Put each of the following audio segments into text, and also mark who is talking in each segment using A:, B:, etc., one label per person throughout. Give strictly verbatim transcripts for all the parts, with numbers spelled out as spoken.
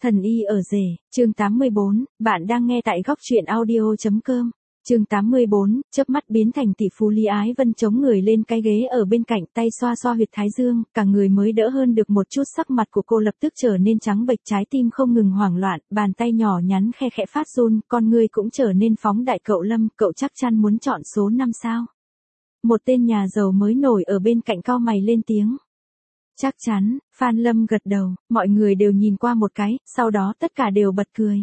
A: Thần y ở rể, chương tám mươi bốn, bạn đang nghe tại góc truyện audio.com. Chương tám mươi bốn, chớp mắt biến thành tỷ phú Lý Ái Vân chống người lên cái ghế ở bên cạnh, tay xoa xoa huyệt thái dương, cả người mới đỡ hơn được một chút, sắc mặt của cô lập tức trở nên trắng bệch, trái tim không ngừng hoảng loạn, bàn tay nhỏ nhắn khe khẽ phát run, con người cũng trở nên phóng đại. Cậu Lâm, cậu chắc chắn muốn chọn số năm sao? Một tên nhà giàu mới nổi ở bên cạnh cau mày lên tiếng. Chắc chắn, Phan Lâm gật đầu, mọi người đều nhìn qua một cái, sau đó tất cả đều bật cười.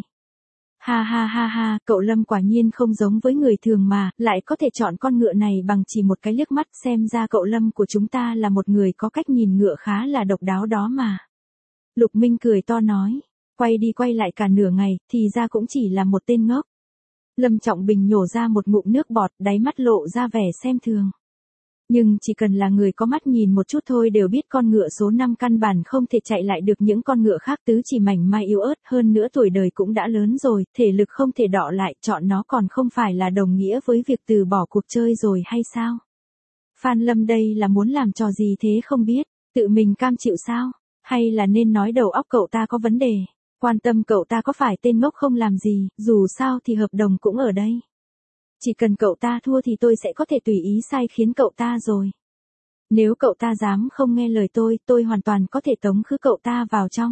A: Ha ha ha ha, cậu Lâm quả nhiên không giống với người thường mà, lại có thể chọn con ngựa này bằng chỉ một cái liếc mắt, xem ra cậu Lâm của chúng ta là một người có cách nhìn ngựa khá là độc đáo đó mà. Lục Minh cười to nói, quay đi quay lại cả nửa ngày, thì ra cũng chỉ là một tên ngốc. Lâm Trọng Bình nhổ ra một ngụm nước bọt, đáy mắt lộ ra vẻ xem thường. Nhưng chỉ cần là người có mắt nhìn một chút thôi đều biết con ngựa số năm căn bản không thể chạy lại được những con ngựa khác, tứ chỉ mảnh mai yếu ớt, hơn nữa tuổi đời cũng đã lớn rồi, thể lực không thể đọ lại, chọn nó còn không phải là đồng nghĩa với việc từ bỏ cuộc chơi rồi hay sao? Phan Lâm đây là muốn làm trò gì thế không biết, tự mình cam chịu sao? Hay là nên nói đầu óc cậu ta có vấn đề? Quan tâm cậu ta có phải tên ngốc không làm gì, dù sao thì hợp đồng cũng ở đây. Chỉ cần cậu ta thua thì tôi sẽ có thể tùy ý sai khiến cậu ta rồi. Nếu cậu ta dám không nghe lời tôi, tôi hoàn toàn có thể tống khứ cậu ta vào trong.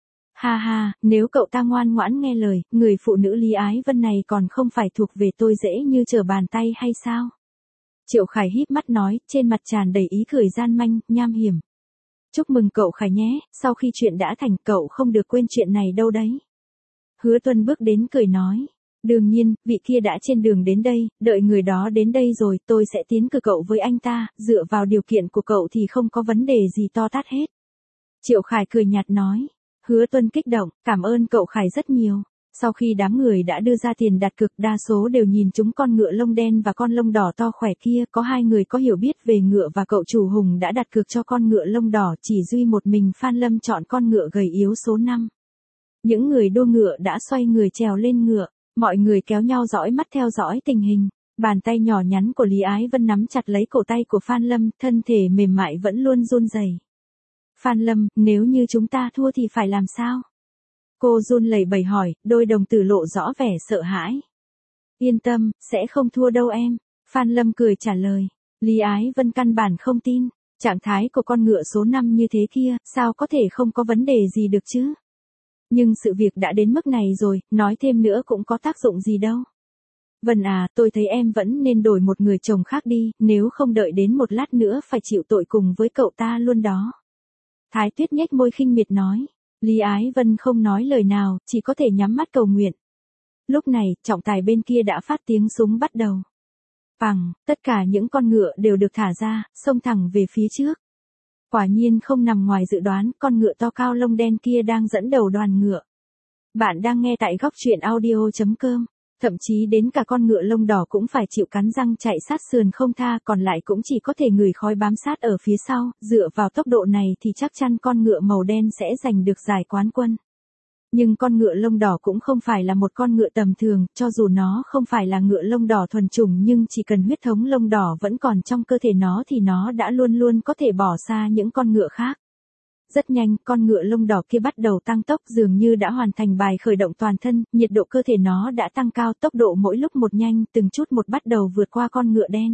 A: Ha ha, nếu cậu ta ngoan ngoãn nghe lời, người phụ nữ Lý Ái Vân này còn không phải thuộc về tôi dễ như trở bàn tay hay sao? Triệu Khải híp mắt nói, trên mặt tràn đầy ý cười gian manh, nham hiểm. Chúc mừng cậu Khải nhé, sau khi chuyện đã thành cậu không được quên chuyện này đâu đấy. Hứa Tuân bước đến cười nói. Đương nhiên, vị kia đã trên đường đến đây, đợi người đó đến đây rồi, tôi sẽ tiến cử cậu với anh ta, dựa vào điều kiện của cậu thì không có vấn đề gì to tát hết. Triệu Khải cười nhạt nói. Hứa Tuân kích động, cảm ơn cậu Khải rất nhiều. Sau khi đám người đã đưa ra tiền đặt cược, đa số đều nhìn chúng con ngựa lông đen và con lông đỏ to khỏe kia, có hai người có hiểu biết về ngựa và cậu chủ Hùng đã đặt cược cho con ngựa lông đỏ, chỉ duy một mình Phan Lâm chọn con ngựa gầy yếu số năm. Những người đua ngựa đã xoay người trèo lên ngựa. Mọi người kéo nhau dõi mắt theo dõi tình hình, bàn tay nhỏ nhắn của Lý Ái Vân nắm chặt lấy cổ tay của Phan Lâm, thân thể mềm mại vẫn luôn run rẩy. Phan Lâm, nếu như chúng ta thua thì phải làm sao? Cô run lẩy bẩy hỏi, đôi đồng tử lộ rõ vẻ sợ hãi. Yên tâm, sẽ không thua đâu em, Phan Lâm cười trả lời. Lý Ái Vân căn bản không tin, trạng thái của con ngựa số năm như thế kia, sao có thể không có vấn đề gì được chứ? Nhưng sự việc đã đến mức này rồi, nói thêm nữa cũng có tác dụng gì đâu. Vân à, tôi thấy em vẫn nên đổi một người chồng khác đi, nếu không đợi đến một lát nữa phải chịu tội cùng với cậu ta luôn đó. Thái Tuyết nhếch môi khinh miệt nói. Lý Ái Vân không nói lời nào, chỉ có thể nhắm mắt cầu nguyện. Lúc này, trọng tài bên kia đã phát tiếng súng bắt đầu. Bằng, tất cả những con ngựa đều được thả ra, xông thẳng về phía trước. Quả nhiên không nằm ngoài dự đoán, con ngựa to cao lông đen kia đang dẫn đầu đoàn ngựa. Bạn đang nghe tại góc truyện audio.com. Thậm chí đến cả con ngựa lông đỏ cũng phải chịu cắn răng chạy sát sườn không tha, còn lại cũng chỉ có thể ngửi khói bám sát ở phía sau, dựa vào tốc độ này thì chắc chắn con ngựa màu đen sẽ giành được giải quán quân. Nhưng con ngựa lông đỏ cũng không phải là một con ngựa tầm thường, cho dù nó không phải là ngựa lông đỏ thuần chủng nhưng chỉ cần huyết thống lông đỏ vẫn còn trong cơ thể nó thì nó đã luôn luôn có thể bỏ xa những con ngựa khác. Rất nhanh, con ngựa lông đỏ kia bắt đầu tăng tốc, dường như đã hoàn thành bài khởi động toàn thân, nhiệt độ cơ thể nó đã tăng cao, tốc độ mỗi lúc một nhanh, từng chút một bắt đầu vượt qua con ngựa đen.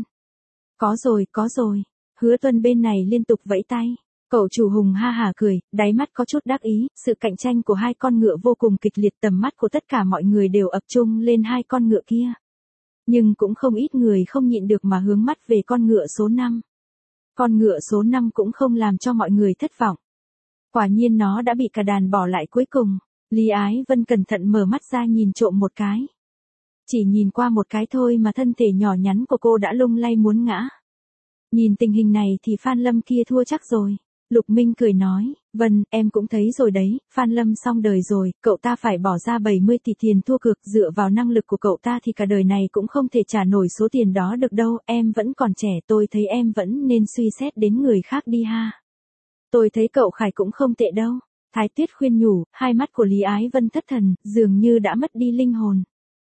A: Có rồi, có rồi. Hứa Tuân bên này liên tục vẫy tay. Cậu chủ Hùng ha hả cười, đáy mắt có chút đắc ý, sự cạnh tranh của hai con ngựa vô cùng kịch liệt, tầm mắt của tất cả mọi người đều ập trung lên hai con ngựa kia. Nhưng cũng không ít người không nhịn được mà hướng mắt về con ngựa số năm. Con ngựa số năm cũng không làm cho mọi người thất vọng. Quả nhiên nó đã bị cả đàn bỏ lại cuối cùng. Lý Ái Vân cẩn thận mở mắt ra nhìn trộm một cái. Chỉ nhìn qua một cái thôi mà thân thể nhỏ nhắn của cô đã lung lay muốn ngã. Nhìn tình hình này thì Phan Lâm kia thua chắc rồi. Lục Minh cười nói, Vân, em cũng thấy rồi đấy, Phan Lâm xong đời rồi, cậu ta phải bỏ ra bảy mươi tỷ tiền thua cược, dựa vào năng lực của cậu ta thì cả đời này cũng không thể trả nổi số tiền đó được đâu, em vẫn còn trẻ, tôi thấy em vẫn nên suy xét đến người khác đi ha. Tôi thấy cậu Khải cũng không tệ đâu. Thái Tuyết khuyên nhủ, hai mắt của Lý Ái Vân thất thần, dường như đã mất đi linh hồn.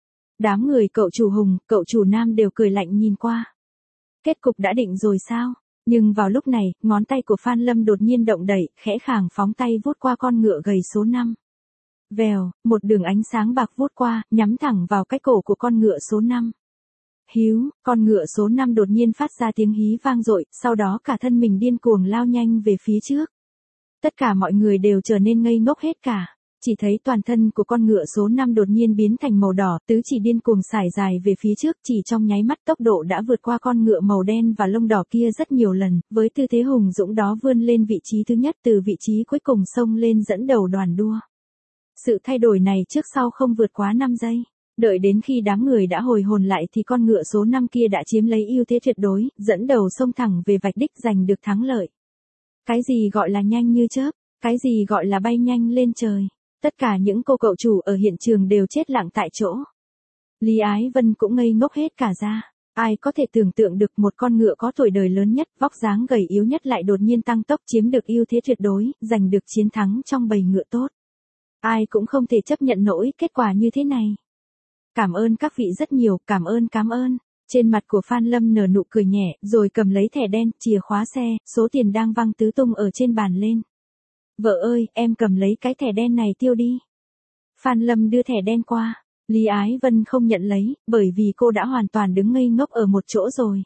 A: Đám người cậu chủ Hùng, cậu chủ Nam đều cười lạnh nhìn qua. Kết cục đã định rồi sao? Nhưng vào lúc này, ngón tay của Phan Lâm đột nhiên động đẩy, khẽ khàng phóng tay vuốt qua con ngựa gầy số năm. Vèo, một đường ánh sáng bạc vút qua, nhắm thẳng vào cái cổ của con ngựa số năm. Híu, con ngựa số năm đột nhiên phát ra tiếng hí vang dội, sau đó cả thân mình điên cuồng lao nhanh về phía trước. Tất cả mọi người đều trở nên ngây ngốc hết cả. Chỉ thấy toàn thân của con ngựa số năm đột nhiên biến thành màu đỏ, tứ chỉ điên cuồng sải dài về phía trước, chỉ trong nháy mắt tốc độ đã vượt qua con ngựa màu đen và lông đỏ kia rất nhiều lần, với tư thế hùng dũng đó vươn lên vị trí thứ nhất, từ vị trí cuối cùng xông lên dẫn đầu đoàn đua. Sự thay đổi này trước sau không vượt quá năm giây. Đợi đến khi đám người đã hồi hồn lại thì con ngựa số năm kia đã chiếm lấy ưu thế tuyệt đối, dẫn đầu xông thẳng về vạch đích giành được thắng lợi. Cái gì gọi là nhanh như chớp, cái gì gọi là bay nhanh lên trời. Tất cả những cô cậu chủ ở hiện trường đều chết lặng tại chỗ. Lý Ái Vân cũng ngây ngốc hết cả ra. Ai có thể tưởng tượng được một con ngựa có tuổi đời lớn nhất, vóc dáng gầy yếu nhất lại đột nhiên tăng tốc chiếm được ưu thế tuyệt đối, giành được chiến thắng trong bầy ngựa tốt. Ai cũng không thể chấp nhận nổi kết quả như thế này. Cảm ơn các vị rất nhiều, cảm ơn cảm ơn. Trên mặt của Phan Lâm nở nụ cười nhẹ, rồi cầm lấy thẻ đen, chìa khóa xe, số tiền đang văng tứ tung ở trên bàn lên. Vợ ơi, em cầm lấy cái thẻ đen này tiêu đi. Phan Lâm đưa thẻ đen qua. Lý Ái Vân không nhận lấy, bởi vì cô đã hoàn toàn đứng ngây ngốc ở một chỗ rồi.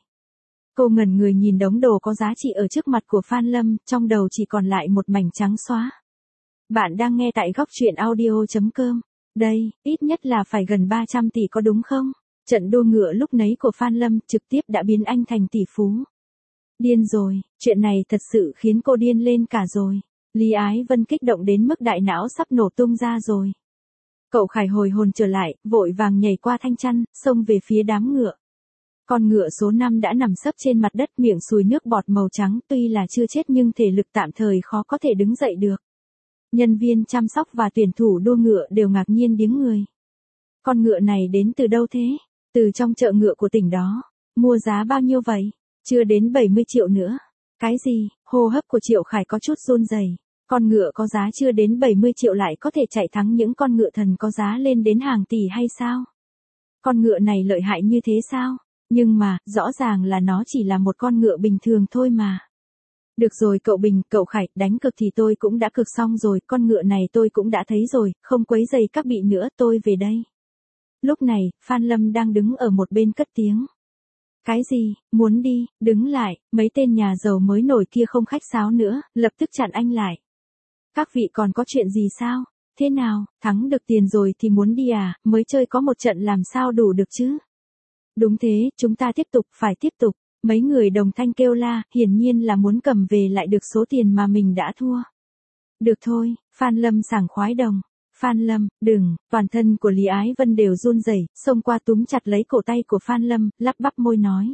A: Cô ngẩn người nhìn đống đồ có giá trị ở trước mặt của Phan Lâm, trong đầu chỉ còn lại một mảnh trắng xóa. Bạn đang nghe tại góc truyện audio chấm com. Đây, ít nhất là phải gần ba trăm tỷ có đúng không? Trận đua ngựa lúc nấy của Phan Lâm trực tiếp đã biến anh thành tỷ phú. Điên rồi, chuyện này thật sự khiến cô điên lên cả rồi. Lý Ái Vân kích động đến mức đại não sắp nổ tung ra rồi. Cậu Khải hồi hồn trở lại, vội vàng nhảy qua thanh chăn, xông về phía đám ngựa. Con ngựa số năm đã nằm sấp trên mặt đất, miệng sùi nước bọt màu trắng, tuy là chưa chết nhưng thể lực tạm thời khó có thể đứng dậy được. Nhân viên chăm sóc và tuyển thủ đua ngựa đều ngạc nhiên điếng người. Con ngựa này đến từ đâu thế? Từ trong chợ ngựa của tỉnh đó. Mua giá bao nhiêu vậy? Chưa đến bảy mươi triệu nữa. Cái gì? Hô hấp của Triệu Khải có chút run rẩy. Con ngựa có giá chưa đến bảy mươi triệu lại có thể chạy thắng những con ngựa thần có giá lên đến hàng tỷ hay sao? Con ngựa này lợi hại như thế sao? Nhưng mà, rõ ràng là nó chỉ là một con ngựa bình thường thôi mà. Được rồi cậu Bình, cậu Khải, đánh cực thì tôi cũng đã cực xong rồi, con ngựa này tôi cũng đã thấy rồi, không quấy rầy các vị nữa, tôi về đây. Lúc này, Phan Lâm đang đứng ở một bên cất tiếng. Cái gì, muốn đi, đứng lại, mấy tên nhà giàu mới nổi kia không khách sáo nữa, lập tức chặn anh lại. Các vị còn có chuyện gì sao? Thế nào, thắng được tiền rồi thì muốn đi à, mới chơi có một trận làm sao đủ được chứ? Đúng thế, chúng ta tiếp tục, phải tiếp tục. Mấy người đồng thanh kêu la, hiển nhiên là muốn cầm về lại được số tiền mà mình đã thua. Được thôi, Phan Lâm sảng khoái đồng. Phan Lâm, đừng, toàn thân của Lý Ái Vân đều run rẩy, xông qua túm chặt lấy cổ tay của Phan Lâm, lắp bắp môi nói.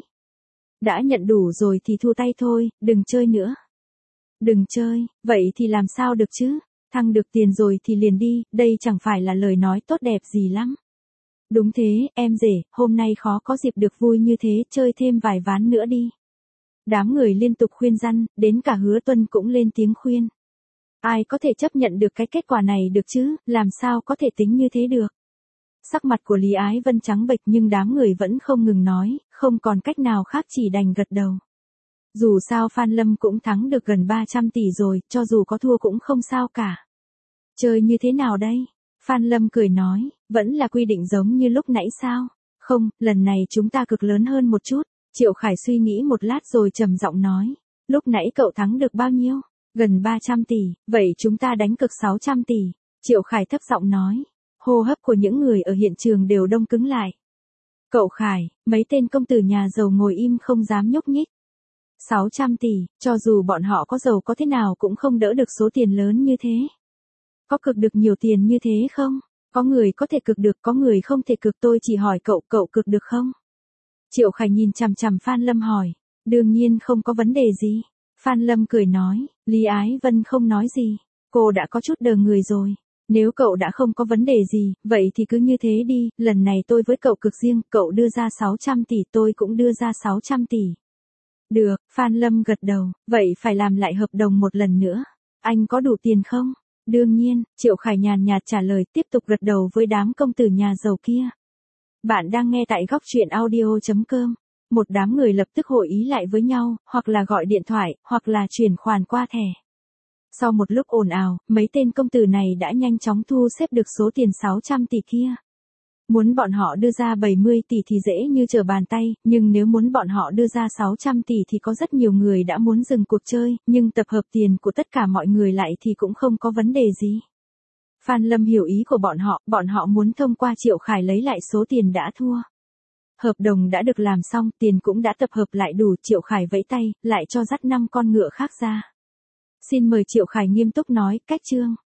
A: Đã nhận đủ rồi thì thu tay thôi, đừng chơi nữa. Đừng chơi, vậy thì làm sao được chứ? Thăng được tiền rồi thì liền đi, đây chẳng phải là lời nói tốt đẹp gì lắm. Đúng thế, em rể, hôm nay khó có dịp được vui như thế, chơi thêm vài ván nữa đi. Đám người liên tục khuyên răn, đến cả Hứa Tuân cũng lên tiếng khuyên. Ai có thể chấp nhận được cái kết quả này được chứ, làm sao có thể tính như thế được. Sắc mặt của Lý Ái Vân trắng bệch nhưng đám người vẫn không ngừng nói, không còn cách nào khác chỉ đành gật đầu. Dù sao Phan Lâm cũng thắng được gần ba trăm tỷ rồi, cho dù có thua cũng không sao cả. Chơi như thế nào đây? Phan Lâm cười nói, vẫn là quy định giống như lúc nãy sao? Không, lần này chúng ta cực lớn hơn một chút. Triệu Khải suy nghĩ một lát rồi trầm giọng nói, lúc nãy cậu thắng được bao nhiêu? Gần ba trăm tỷ, vậy chúng ta đánh cực sáu trăm tỷ. Triệu Khải thấp giọng nói, hô hấp của những người ở hiện trường đều đông cứng lại. Cậu Khải, mấy tên công tử nhà giàu ngồi im không dám nhúc nhích. sáu trăm tỷ, cho dù bọn họ có giàu có thế nào cũng không đỡ được số tiền lớn như thế. Có cực được nhiều tiền như thế không? Có người có thể cực được, có người không thể cực, tôi chỉ hỏi cậu, cậu cực được không? Triệu Khải nhìn chằm chằm Phan Lâm hỏi, đương nhiên không có vấn đề gì. Phan Lâm cười nói, Lý Ái Vân không nói gì, cô đã có chút đờ người rồi. Nếu cậu đã không có vấn đề gì, vậy thì cứ như thế đi, lần này tôi với cậu cực riêng, cậu đưa ra sáu trăm tỷ, tôi cũng đưa ra sáu trăm tỷ. Được, Phan Lâm gật đầu, vậy phải làm lại hợp đồng một lần nữa. Anh có đủ tiền không? Đương nhiên, Triệu Khải nhàn nhạt trả lời, tiếp tục gật đầu với đám công tử nhà giàu kia. Bạn đang nghe tại góc truyện audio chấm com. Một đám người lập tức hội ý lại với nhau, hoặc là gọi điện thoại, hoặc là chuyển khoản qua thẻ. Sau một lúc ồn ào, mấy tên công tử này đã nhanh chóng thu xếp được số tiền sáu trăm tỷ kia. Muốn bọn họ đưa ra bảy mươi tỷ thì dễ như trở bàn tay, nhưng nếu muốn bọn họ đưa ra sáu trăm tỷ thì có rất nhiều người đã muốn dừng cuộc chơi, nhưng tập hợp tiền của tất cả mọi người lại thì cũng không có vấn đề gì. Phan Lâm hiểu ý của bọn họ, bọn họ muốn thông qua Triệu Khải lấy lại số tiền đã thua. Hợp đồng đã được làm xong, tiền cũng đã tập hợp lại đủ, Triệu Khải vẫy tay, lại cho dắt năm con ngựa khác ra. Xin mời, Triệu Khải nghiêm túc nói, cách trương.